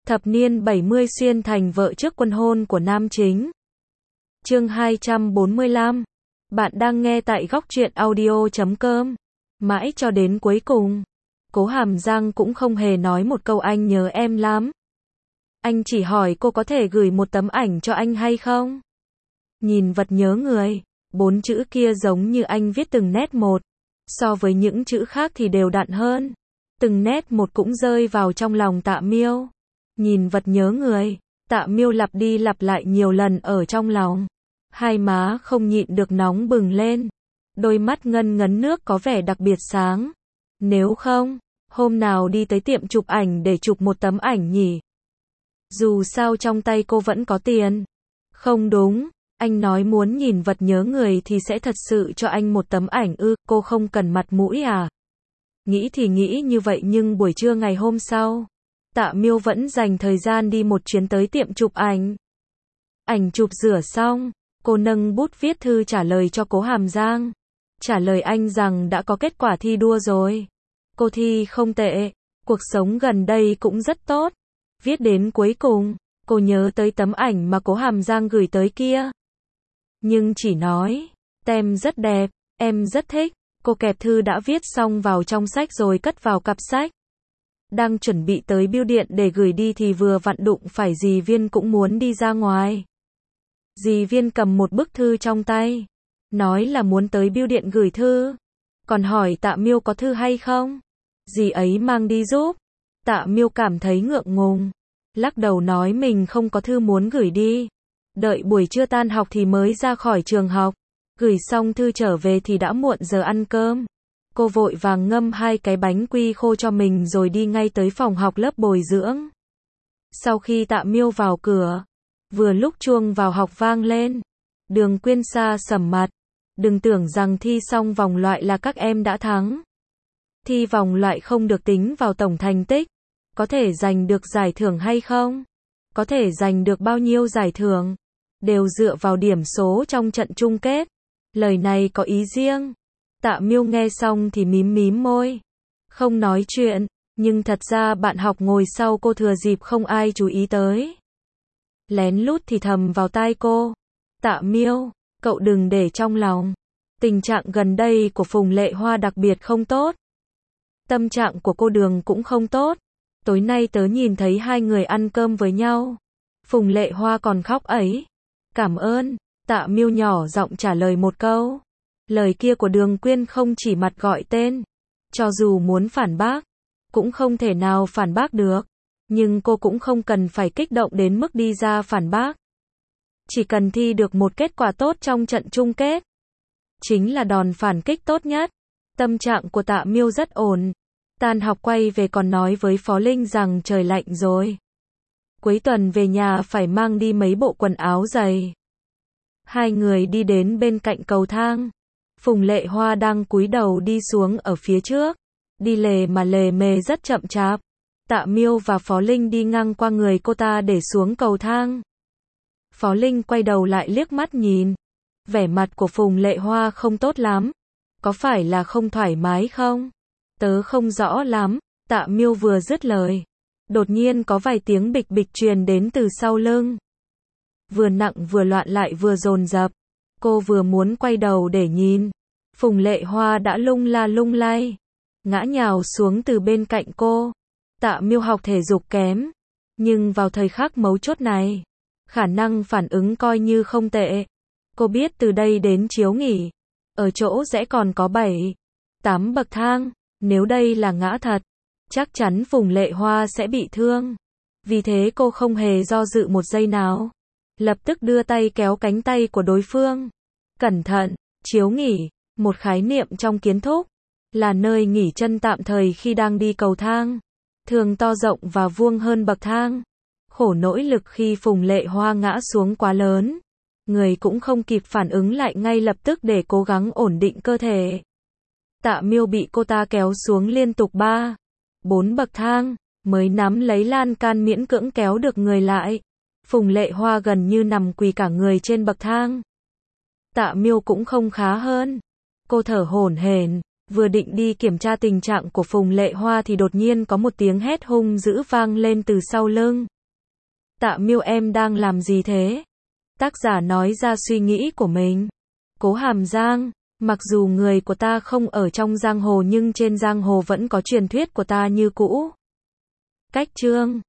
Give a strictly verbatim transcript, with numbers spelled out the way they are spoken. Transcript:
Thập niên bảy mươi xuyên thành vợ trước quân hôn của nam chính. Chương hai trăm bốn mươi lăm. Bạn đang nghe tại góc truyện audio chấm com. Mãi cho đến cuối cùng, Cố Hàm Giang cũng không hề nói một câu anh nhớ em lắm. Anh chỉ hỏi cô có thể gửi một tấm ảnh cho anh hay không? Nhìn vật nhớ người, bốn chữ kia giống như anh viết từng nét một, so với những chữ khác thì đều đặn hơn. Từng nét một cũng rơi vào trong lòng Tạ Miêu. Nhìn vật nhớ người, Tạ Miêu lặp đi lặp lại nhiều lần ở trong lòng. Hai má không nhịn được nóng bừng lên. Đôi mắt ngân ngấn nước có vẻ đặc biệt sáng. Nếu không, hôm nào đi tới tiệm chụp ảnh để chụp một tấm ảnh nhỉ? Dù sao trong tay cô vẫn có tiền. Không đúng, anh nói muốn nhìn vật nhớ người thì sẽ thật sự cho anh một tấm ảnh ư, cô không cần mặt mũi à? Nghĩ thì nghĩ như vậy nhưng buổi trưa ngày hôm sau, Tạ Miêu vẫn dành thời gian đi một chuyến tới tiệm chụp ảnh. Ảnh chụp rửa xong, cô nâng bút viết thư trả lời cho Cố Hàm Giang. Trả lời anh rằng đã có kết quả thi đua rồi. Cô thi không tệ, cuộc sống gần đây cũng rất tốt. Viết đến cuối cùng, cô nhớ tới tấm ảnh mà Cố Hàm Giang gửi tới kia. Nhưng chỉ nói, tem rất đẹp, em rất thích. Cô kẹp thư đã viết xong vào trong sách rồi cất vào cặp sách. Đang chuẩn bị tới bưu điện để gửi đi thì vừa vặn đụng phải dì Viên cũng muốn đi ra ngoài. Dì Viên cầm một bức thư trong tay, nói là muốn tới bưu điện gửi thư, còn hỏi Tạ Miêu có thư hay không. Dì ấy mang đi giúp. Tạ Miêu cảm thấy ngượng ngùng, lắc đầu nói mình không có thư muốn gửi đi. Đợi buổi trưa tan học thì mới ra khỏi trường học. Gửi xong thư trở về thì đã muộn giờ ăn cơm. Cô vội vàng ngâm hai cái bánh quy khô cho mình rồi đi ngay tới phòng học lớp bồi dưỡng. Sau khi Tạ Miêu vào cửa, vừa lúc chuông vào học vang lên, Đường Quyên xa sầm mặt. Đừng tưởng rằng thi xong vòng loại là các em đã thắng. Thi vòng loại không được tính vào tổng thành tích. Có thể giành được giải thưởng hay không? Có thể giành được bao nhiêu giải thưởng? Đều dựa vào điểm số trong trận chung kết. Lời này có ý riêng. Tạ Miêu nghe xong thì mím mím môi, không nói chuyện, nhưng thật ra bạn học ngồi sau cô thừa dịp không ai chú ý tới. Lén lút thì thầm vào tai cô. Tạ Miêu, cậu đừng để trong lòng. Tình trạng gần đây của Phùng Lệ Hoa đặc biệt không tốt. Tâm trạng của cô Đường cũng không tốt. Tối nay tớ nhìn thấy hai người ăn cơm với nhau. Phùng Lệ Hoa còn khóc ấy. Cảm ơn. Tạ Miêu nhỏ giọng trả lời một câu. Lời kia của Đường Quyên không chỉ mặt gọi tên. Cho dù muốn phản bác, cũng không thể nào phản bác được. Nhưng cô cũng không cần phải kích động đến mức đi ra phản bác. Chỉ cần thi được một kết quả tốt trong trận chung kết, chính là đòn phản kích tốt nhất. Tâm trạng của Tạ Miêu rất ổn. Tan học quay về còn nói với Phó Linh rằng trời lạnh rồi. Cuối tuần về nhà phải mang đi mấy bộ quần áo dày. Hai người đi đến bên cạnh cầu thang. Phùng Lệ Hoa đang cúi đầu đi xuống ở phía trước. Đi lề mà lề mề rất chậm chạp. Tạ Miêu và Phó Linh đi ngang qua người cô ta để xuống cầu thang. Phó Linh quay đầu lại liếc mắt nhìn. Vẻ mặt của Phùng Lệ Hoa không tốt lắm. Có phải là không thoải mái không? Tớ không rõ lắm. Tạ Miêu vừa dứt lời, đột nhiên có vài tiếng bịch bịch truyền đến từ sau lưng. Vừa nặng vừa loạn lại vừa dồn dập. Cô vừa muốn quay đầu để nhìn, Phùng Lệ Hoa đã lung la lung lay, ngã nhào xuống từ bên cạnh cô. Tạ Miêu học thể dục kém, nhưng vào thời khắc mấu chốt này, khả năng phản ứng coi như không tệ. Cô biết từ đây đến chiếu nghỉ, ở chỗ rẽ còn có bảy, tám bậc thang. Nếu đây là ngã thật, chắc chắn Phùng Lệ Hoa sẽ bị thương. Vì thế cô không hề do dự một giây nào. Lập tức đưa tay kéo cánh tay của đối phương. Cẩn thận, chiếu nghỉ, một khái niệm trong kiến thúc, là nơi nghỉ chân tạm thời khi đang đi cầu thang. Thường to rộng và vuông hơn bậc thang. Khổ nỗi lực khi Phùng Lệ Hoa ngã xuống quá lớn. Người cũng không kịp phản ứng lại ngay lập tức để cố gắng ổn định cơ thể. Tạ Miêu bị cô ta kéo xuống liên tục ba, bốn bậc thang, mới nắm lấy lan can miễn cưỡng kéo được người lại. Phùng Lệ Hoa gần như nằm quỳ cả người trên bậc thang. Tạ Miêu cũng không khá hơn. Cô thở hổn hển, vừa định đi kiểm tra tình trạng của Phùng Lệ Hoa thì đột nhiên có một tiếng hét hung dữ vang lên từ sau lưng. Tạ Miêu em đang làm gì thế? Tác giả nói ra suy nghĩ của mình. Cố Hàm Giang, mặc dù người của ta không ở trong giang hồ nhưng trên giang hồ vẫn có truyền thuyết của ta như cũ. Cách chương